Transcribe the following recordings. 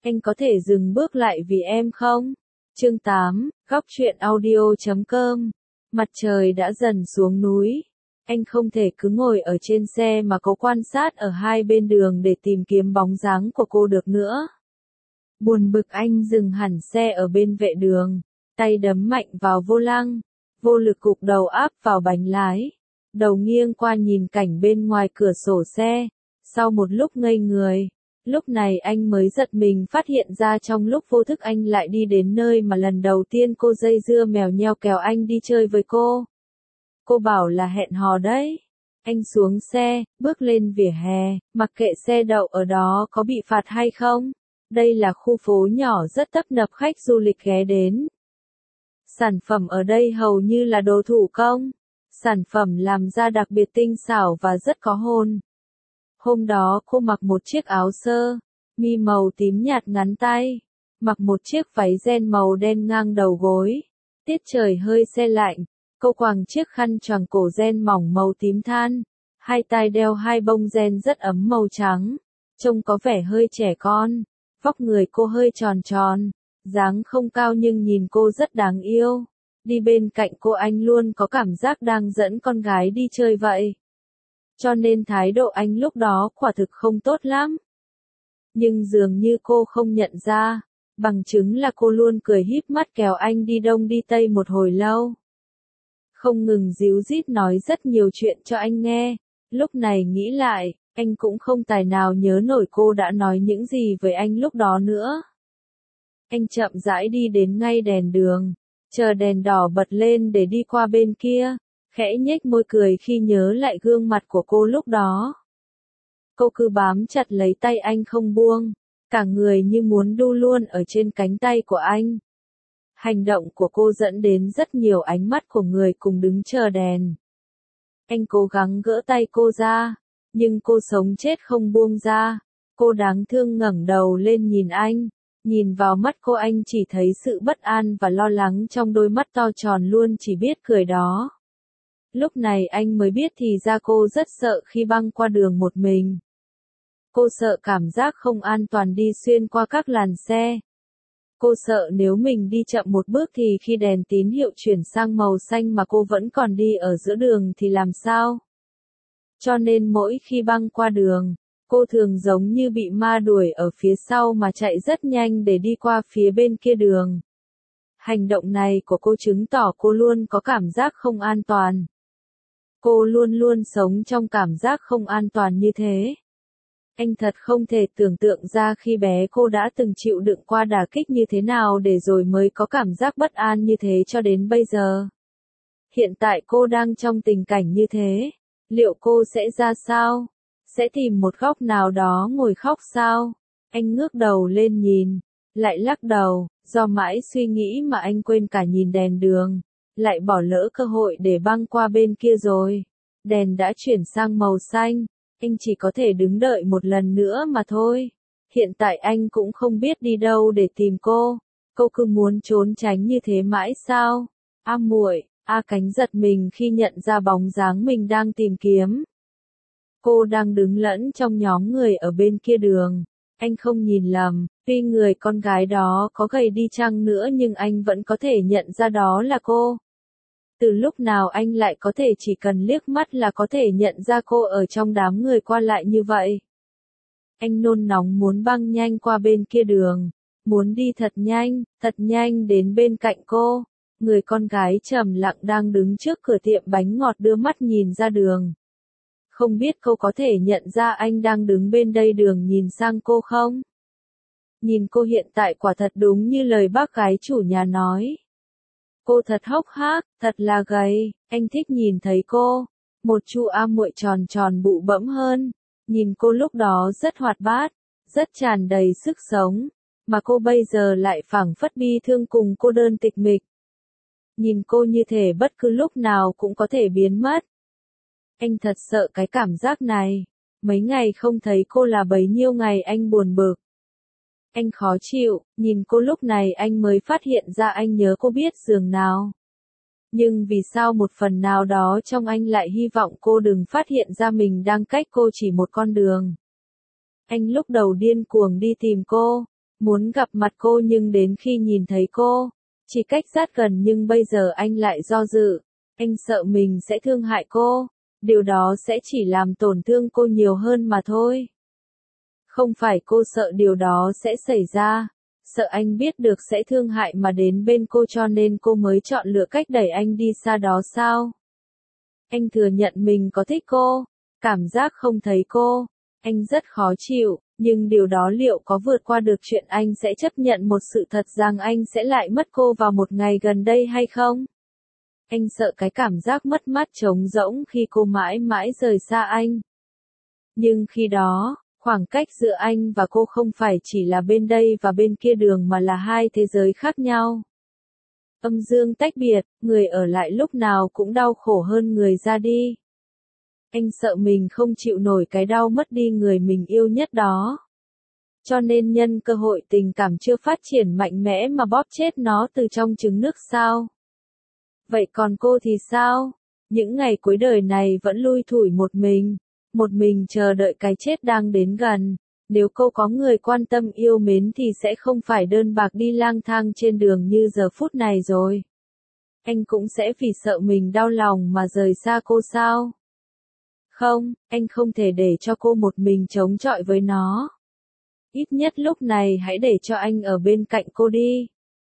Anh có thể dừng bước lại vì em không? Chương 8, Góc truyện audio.com. Mặt trời đã dần xuống núi. Anh không thể cứ ngồi ở trên xe mà cố quan sát ở hai bên đường để tìm kiếm bóng dáng của cô được nữa. Buồn bực anh dừng hẳn xe ở bên vệ đường, tay đấm mạnh vào vô lăng, vô lực gục đầu áp vào bánh lái, đầu nghiêng qua nhìn cảnh bên ngoài cửa sổ xe. Sau một lúc ngây người, lúc này anh mới giật mình phát hiện ra trong lúc vô thức anh lại đi đến nơi mà lần đầu tiên cô dây dưa mèo nheo kéo anh đi chơi với cô. Cô bảo là hẹn hò đấy. Anh xuống xe, bước lên vỉa hè, mặc kệ xe đậu ở đó có bị phạt hay không. Đây là khu phố nhỏ rất tấp nập khách du lịch ghé đến. Sản phẩm ở đây hầu như là đồ thủ công. Sản phẩm làm ra đặc biệt tinh xảo và rất có hồn. Hôm đó cô mặc một chiếc áo sơ mi màu tím nhạt ngắn tay, mặc một chiếc váy ren màu đen ngang đầu gối. Tiết trời hơi se lạnh, cô quàng chiếc khăn choàng cổ ren mỏng màu tím than, hai tai đeo hai bông ren rất ấm màu trắng, trông có vẻ hơi trẻ con. Vóc người cô hơi tròn tròn, dáng không cao nhưng nhìn cô rất đáng yêu. Đi bên cạnh cô anh luôn có cảm giác đang dẫn con gái đi chơi vậy. Cho nên thái độ anh lúc đó quả thực không tốt lắm. Nhưng dường như cô không nhận ra, bằng chứng là cô luôn cười híp mắt kéo anh đi đông đi tây một hồi lâu. Không ngừng díu dít nói rất nhiều chuyện cho anh nghe. Lúc này nghĩ lại, anh cũng không tài nào nhớ nổi cô đã nói những gì với anh lúc đó nữa. Anh chậm rãi đi đến ngay đèn đường, chờ đèn đỏ bật lên để đi qua bên kia, khẽ nhếch môi cười khi nhớ lại gương mặt của cô lúc đó. Cô cứ bám chặt lấy tay anh không buông, cả người như muốn đu luôn ở trên cánh tay của anh. Hành động của cô dẫn đến rất nhiều ánh mắt của người cùng đứng chờ đèn. Anh cố gắng gỡ tay cô ra, nhưng cô sống chết không buông ra. Cô đáng thương ngẩng đầu lên nhìn anh, nhìn vào mắt cô anh chỉ thấy sự bất an và lo lắng trong đôi mắt to tròn luôn chỉ biết cười đó. Lúc này anh mới biết thì ra cô rất sợ khi băng qua đường một mình. Cô sợ cảm giác không an toàn đi xuyên qua các làn xe. Cô sợ nếu mình đi chậm một bước thì khi đèn tín hiệu chuyển sang màu xanh mà cô vẫn còn đi ở giữa đường thì làm sao? Cho nên mỗi khi băng qua đường, cô thường giống như bị ma đuổi ở phía sau mà chạy rất nhanh để đi qua phía bên kia đường. Hành động này của cô chứng tỏ cô luôn có cảm giác không an toàn. Cô luôn luôn sống trong cảm giác không an toàn như thế. Anh thật không thể tưởng tượng ra khi bé cô đã từng chịu đựng qua đả kích như thế nào để rồi mới có cảm giác bất an như thế cho đến bây giờ. Hiện tại cô đang trong tình cảnh như thế, liệu cô sẽ ra sao? Sẽ tìm một góc nào đó ngồi khóc sao? Anh ngước đầu lên nhìn, lại lắc đầu, do mãi suy nghĩ mà anh quên cả nhìn đèn đường, lại bỏ lỡ cơ hội để băng qua bên kia rồi. Đèn đã chuyển sang màu xanh. Anh chỉ có thể đứng đợi một lần nữa mà thôi. Hiện tại anh cũng không biết đi đâu để tìm cô. Cô cứ muốn trốn tránh như thế mãi sao? A muội, A Cánh giật mình khi nhận ra bóng dáng mình đang tìm kiếm. Cô đang đứng lẫn trong nhóm người ở bên kia đường. Anh không nhìn lầm, tuy người con gái đó có gầy đi chăng nữa nhưng anh vẫn có thể nhận ra đó là cô. Từ lúc nào anh lại có thể chỉ cần liếc mắt là có thể nhận ra cô ở trong đám người qua lại như vậy? Anh nôn nóng muốn băng nhanh qua bên kia đường, muốn đi thật nhanh đến bên cạnh cô. Người con gái trầm lặng đang đứng trước cửa tiệm bánh ngọt đưa mắt nhìn ra đường. Không biết cô có thể nhận ra anh đang đứng bên đây đường nhìn sang cô không? Nhìn cô hiện tại quả thật đúng như lời bác gái chủ nhà nói. Cô thật hốc hác, thật là gầy, anh thích nhìn thấy cô. Một chu A muội tròn tròn bụ bẫm hơn. Nhìn cô lúc đó rất hoạt bát, rất tràn đầy sức sống. Mà cô bây giờ lại phảng phất bi thương cùng cô đơn tịch mịch. Nhìn cô như thể bất cứ lúc nào cũng có thể biến mất. Anh thật sợ cái cảm giác này. Mấy ngày không thấy cô là bấy nhiêu ngày anh buồn bực. Anh khó chịu, nhìn cô lúc này anh mới phát hiện ra anh nhớ cô biết giường nào. Nhưng vì sao một phần nào đó trong anh lại hy vọng cô đừng phát hiện ra mình đang cách cô chỉ một con đường. Anh lúc đầu điên cuồng đi tìm cô, muốn gặp mặt cô nhưng đến khi nhìn thấy cô, chỉ cách rất gần nhưng bây giờ anh lại do dự. Anh sợ mình sẽ thương hại cô, điều đó sẽ chỉ làm tổn thương cô nhiều hơn mà thôi. Không phải cô sợ điều đó sẽ xảy ra, sợ anh biết được sẽ thương hại mà đến bên cô cho nên cô mới chọn lựa cách đẩy anh đi xa đó sao? Anh thừa nhận mình có thích cô, cảm giác không thấy cô, anh rất khó chịu, nhưng điều đó liệu có vượt qua được chuyện anh sẽ chấp nhận một sự thật rằng anh sẽ lại mất cô vào một ngày gần đây hay không? Anh sợ cái cảm giác mất mát trống rỗng khi cô mãi mãi rời xa anh. Nhưng khi đó, khoảng cách giữa anh và cô không phải chỉ là bên đây và bên kia đường mà là hai thế giới khác nhau. Âm dương tách biệt, người ở lại lúc nào cũng đau khổ hơn người ra đi. Anh sợ mình không chịu nổi cái đau mất đi người mình yêu nhất đó. Cho nên nhân cơ hội tình cảm chưa phát triển mạnh mẽ mà bóp chết nó từ trong trứng nước sao? Vậy còn cô thì sao? Những ngày cuối đời này vẫn lui thủi một mình chờ đợi cái chết đang đến gần. Nếu cô có người quan tâm yêu mến thì sẽ không phải đơn bạc đi lang thang trên đường như giờ phút này rồi. Anh cũng sẽ vì sợ mình đau lòng mà rời xa cô sao? Không, anh không thể để cho cô một mình chống chọi với nó. Ít nhất lúc này hãy để cho anh ở bên cạnh cô đi.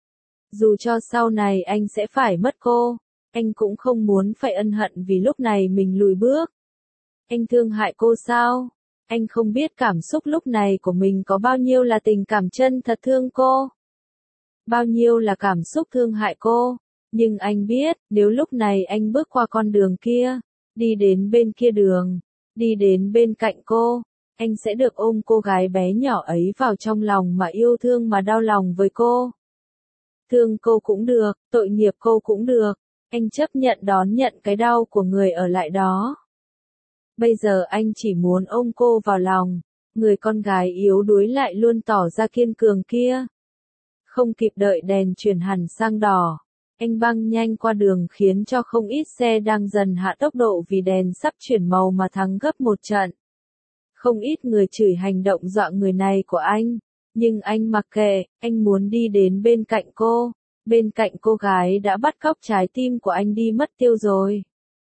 Dù cho sau này anh sẽ phải mất cô, anh cũng không muốn phải ân hận vì lúc này mình lùi bước. Anh thương hại cô sao? Anh không biết cảm xúc lúc này của mình có bao nhiêu là tình cảm chân thật thương cô. Bao nhiêu là cảm xúc thương hại cô. Nhưng anh biết, nếu lúc này anh bước qua con đường kia, đi đến bên kia đường, đi đến bên cạnh cô, anh sẽ được ôm cô gái bé nhỏ ấy vào trong lòng mà yêu thương mà đau lòng với cô. Thương cô cũng được, tội nghiệp cô cũng được, anh chấp nhận đón nhận cái đau của người ở lại đó. Bây giờ anh chỉ muốn ôm cô vào lòng, người con gái yếu đuối lại luôn tỏ ra kiên cường kia. Không kịp đợi đèn chuyển hẳn sang đỏ, anh băng nhanh qua đường khiến cho không ít xe đang dần hạ tốc độ vì đèn sắp chuyển màu mà thắng gấp một trận. Không ít người chửi hành động dọa người này của anh, nhưng anh mặc kệ, anh muốn đi đến bên cạnh cô, bên cạnh cô gái đã bắt cóc trái tim của anh đi mất tiêu rồi.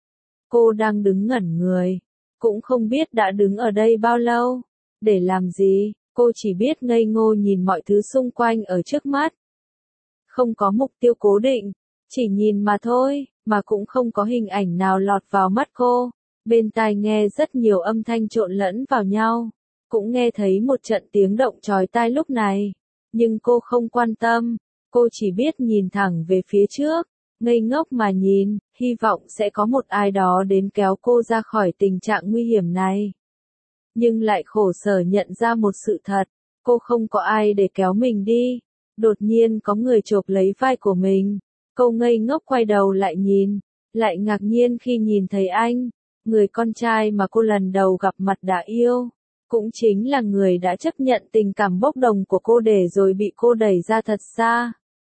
Cô đang đứng ngẩn người, cũng không biết đã đứng ở đây bao lâu, để làm gì, cô chỉ biết ngây ngô nhìn mọi thứ xung quanh ở trước mắt. Không có mục tiêu cố định, chỉ nhìn mà thôi, mà cũng không có hình ảnh nào lọt vào mắt cô. Bên tai nghe rất nhiều âm thanh trộn lẫn vào nhau, cũng nghe thấy một trận tiếng động chói tai lúc này, nhưng cô không quan tâm, cô chỉ biết nhìn thẳng về phía trước, ngây ngốc mà nhìn, hy vọng sẽ có một ai đó đến kéo cô ra khỏi tình trạng nguy hiểm này. Nhưng lại khổ sở nhận ra một sự thật, cô không có ai để kéo mình đi, đột nhiên có người chộp lấy vai của mình, cô ngây ngốc quay đầu lại nhìn, lại ngạc nhiên khi nhìn thấy anh. Người con trai mà cô lần đầu gặp mặt đã yêu, cũng chính là người đã chấp nhận tình cảm bốc đồng của cô để rồi bị cô đẩy ra thật xa.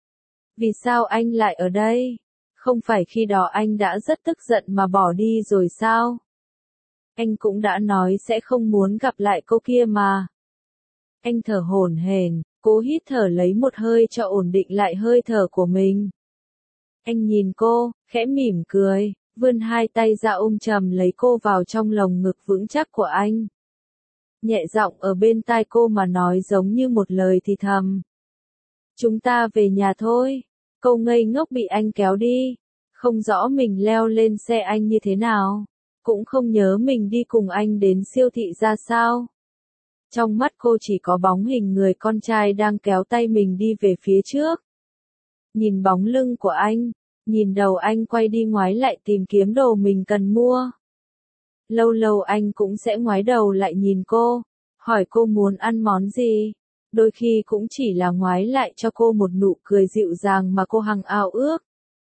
Vì sao anh lại ở đây? Không phải khi đó anh đã rất tức giận mà bỏ đi rồi sao? Anh cũng đã nói sẽ không muốn gặp lại cô kia mà. Anh thở hổn hển, cố hít thở lấy một hơi cho ổn định lại hơi thở của mình. Anh nhìn cô, khẽ mỉm cười, vươn hai tay ra ôm chầm lấy cô vào trong lồng ngực vững chắc của anh. Nhẹ giọng ở bên tai cô mà nói giống như một lời thì thầm. Chúng ta về nhà thôi. Cô ngây ngốc bị anh kéo đi, không rõ mình leo lên xe anh như thế nào, cũng không nhớ mình đi cùng anh đến siêu thị ra sao. Trong mắt cô chỉ có bóng hình người con trai đang kéo tay mình đi về phía trước. Nhìn bóng lưng của anh, nhìn đầu anh quay đi ngoái lại tìm kiếm đồ mình cần mua. Lâu lâu anh cũng sẽ ngoái đầu lại nhìn cô, hỏi cô muốn ăn món gì. Đôi khi cũng chỉ là ngoái lại cho cô một nụ cười dịu dàng mà cô hằng ao ước.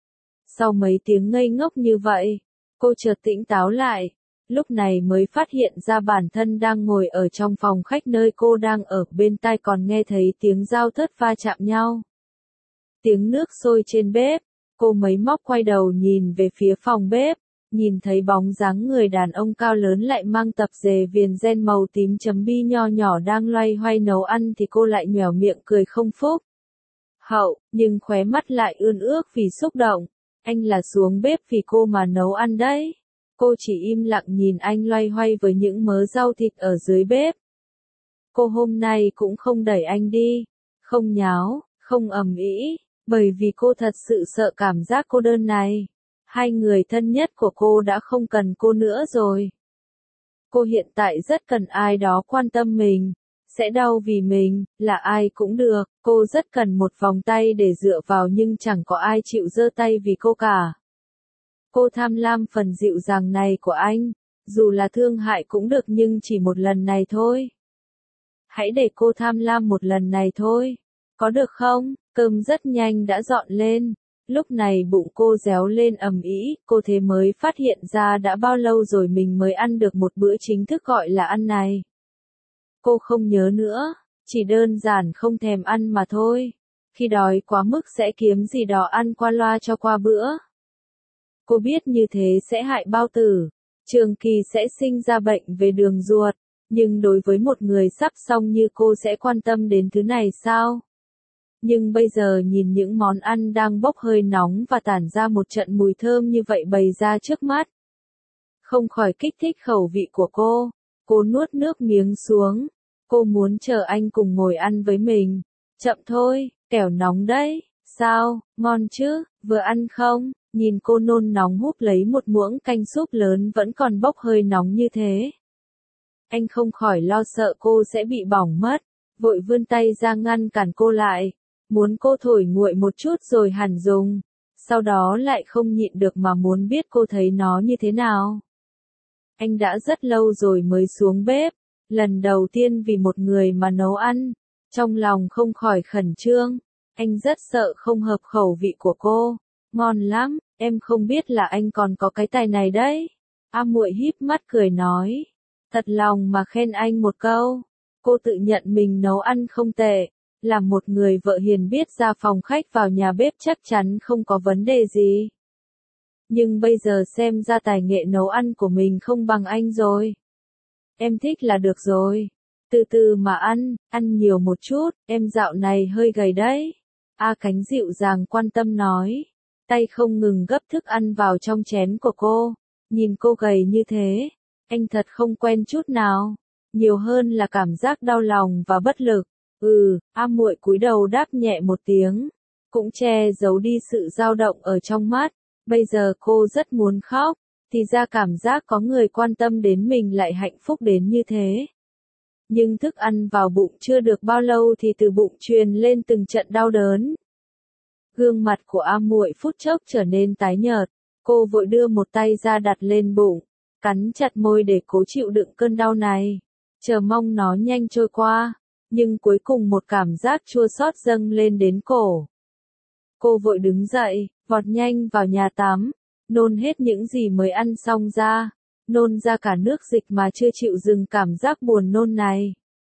Sau mấy tiếng ngây ngốc như vậy, cô chợt tỉnh táo lại, lúc này mới phát hiện ra bản thân đang ngồi ở trong phòng khách nơi cô đang ở, bên tai còn nghe thấy tiếng dao thớt va chạm nhau. Tiếng nước sôi trên bếp, cô mấy móc quay đầu nhìn về phía phòng bếp, nhìn thấy bóng dáng người đàn ông cao lớn lại mang tập dề viền ren màu tím chấm bi nho nhỏ đang loay hoay nấu ăn thì cô lại nhoẻo miệng cười không phúc hậu, nhưng khóe mắt lại ươn ước vì xúc động. Anh là xuống bếp vì cô mà nấu ăn đấy. Cô chỉ im lặng nhìn anh loay hoay với những mớ rau thịt ở dưới bếp. Cô hôm nay cũng không đẩy anh đi, không nháo, không ầm ĩ, bởi vì cô thật sự sợ cảm giác cô đơn này. Hai người thân nhất của cô đã không cần cô nữa rồi. Cô hiện tại rất cần ai đó quan tâm mình, sẽ đau vì mình, là ai cũng được. Cô rất cần một vòng tay để dựa vào nhưng chẳng có ai chịu giơ tay vì cô cả. Cô tham lam phần dịu dàng này của anh, dù là thương hại cũng được nhưng chỉ một lần này thôi. Hãy để cô tham lam một lần này thôi, có được không? Cơm rất nhanh đã dọn lên. Lúc này bụng cô réo lên ầm ĩ, cô thế mới phát hiện ra đã bao lâu rồi mình mới ăn được một bữa chính thức gọi là ăn này. Cô không nhớ nữa, chỉ đơn giản không thèm ăn mà thôi. Khi đói quá mức sẽ kiếm gì đó ăn qua loa cho qua bữa. Cô biết như thế sẽ hại bao tử, trường kỳ sẽ sinh ra bệnh về đường ruột, nhưng đối với một người sắp xong như cô sẽ quan tâm đến thứ này sao? Nhưng bây giờ nhìn những món ăn đang bốc hơi nóng và tản ra một trận mùi thơm như vậy bày ra trước mắt. Không khỏi kích thích khẩu vị của cô nuốt nước miếng xuống. Cô muốn chờ anh cùng ngồi ăn với mình. Chậm thôi, kẻo nóng đấy. Sao, ngon chứ, vừa ăn không? Nhìn cô nôn nóng húp lấy một muỗng canh súp lớn vẫn còn bốc hơi nóng như thế. Anh không khỏi lo sợ cô sẽ bị bỏng mất, vội vươn tay ra ngăn cản cô lại, muốn cô thổi nguội một chút rồi hẳn dùng, sau đó lại không nhịn được mà muốn biết cô thấy nó như thế nào. Anh đã rất lâu rồi mới xuống bếp, lần đầu tiên vì một người mà nấu ăn, trong lòng không khỏi khẩn trương, anh rất sợ không hợp khẩu vị của cô. Ngon lắm, em không biết là anh còn có cái tài này đấy. A Muội híp mắt cười nói, thật lòng mà khen anh một câu. Cô tự nhận mình nấu ăn không tệ, là một người vợ hiền biết ra phòng khách vào nhà bếp chắc chắn không có vấn đề gì. Nhưng bây giờ xem ra tài nghệ nấu ăn của mình không bằng anh rồi. Em thích là được rồi. Từ từ mà ăn nhiều một chút, em dạo này hơi gầy đấy. A Cánh dịu dàng quan tâm nói, tay không ngừng gấp thức ăn vào trong chén của cô. Nhìn cô gầy như thế, anh thật không quen chút nào. Nhiều hơn là cảm giác đau lòng và bất lực. A Muội cúi đầu đáp nhẹ một tiếng, cũng che giấu đi sự dao động ở trong mắt. Bây giờ cô rất muốn khóc, thì ra cảm giác có người quan tâm đến mình lại hạnh phúc đến như thế. Nhưng thức ăn vào bụng chưa được bao lâu thì từ bụng truyền lên từng trận đau đớn. Gương mặt của A Muội phút chốc trở nên tái nhợt, cô vội đưa một tay ra đặt lên bụng, cắn chặt môi để cố chịu đựng cơn đau này, chờ mong nó nhanh trôi qua, nhưng cuối cùng một cảm giác chua xót dâng lên đến cổ. Cô vội đứng dậy, vọt nhanh vào nhà tắm, nôn hết những gì mới ăn xong ra, nôn ra cả nước dịch mà chưa chịu dừng cảm giác buồn nôn này.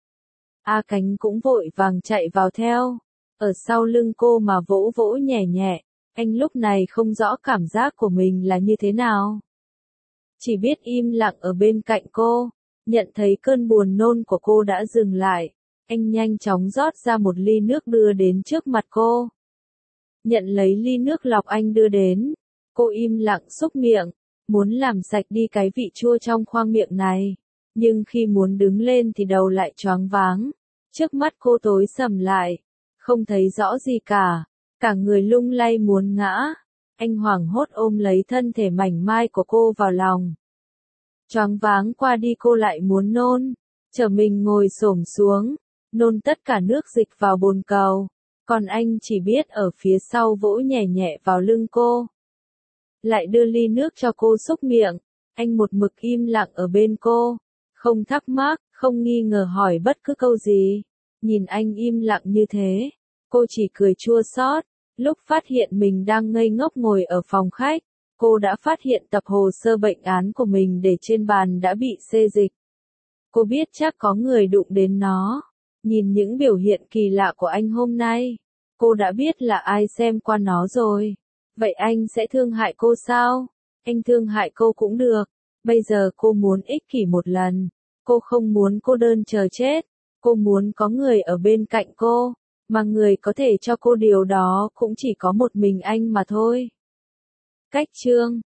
A Cánh cũng vội vàng chạy vào theo, ở sau lưng cô mà vỗ vỗ nhẹ nhẹ, anh lúc này không rõ cảm giác của mình là như thế nào. Chỉ biết im lặng ở bên cạnh cô, nhận thấy cơn buồn nôn của cô đã dừng lại, anh nhanh chóng rót ra một ly nước đưa đến trước mặt cô. Nhận lấy ly nước lọc anh đưa đến, cô im lặng xúc miệng, muốn làm sạch đi cái vị chua trong khoang miệng này, nhưng khi muốn đứng lên thì đầu lại choáng váng, trước mắt cô tối sầm lại, không thấy rõ gì cả người lung lay muốn ngã. Anh hoảng hốt ôm lấy thân thể mảnh mai của cô vào lòng. Choáng váng qua đi cô lại muốn nôn, trở mình ngồi xổm xuống, nôn tất cả nước dịch vào bồn cầu, còn anh chỉ biết ở phía sau vỗ nhẹ nhẹ vào lưng cô. Lại đưa ly nước cho cô xúc miệng, anh một mực im lặng ở bên cô, không thắc mắc, không nghi ngờ hỏi bất cứ câu gì. Nhìn anh im lặng như thế, cô chỉ cười chua xót. Lúc phát hiện mình đang ngây ngốc ngồi ở phòng khách, cô đã phát hiện tập hồ sơ bệnh án của mình để trên bàn đã bị xê dịch. Cô biết chắc có người đụng đến nó. Nhìn những biểu hiện kỳ lạ của anh hôm nay, cô đã biết là ai xem qua nó rồi. Vậy anh sẽ thương hại cô sao? Anh thương hại cô cũng được. Bây giờ cô muốn ích kỷ một lần. Cô không muốn cô đơn chờ chết. Cô muốn có người ở bên cạnh cô. Mà người có thể cho cô điều đó cũng chỉ có một mình anh mà thôi. Cách chương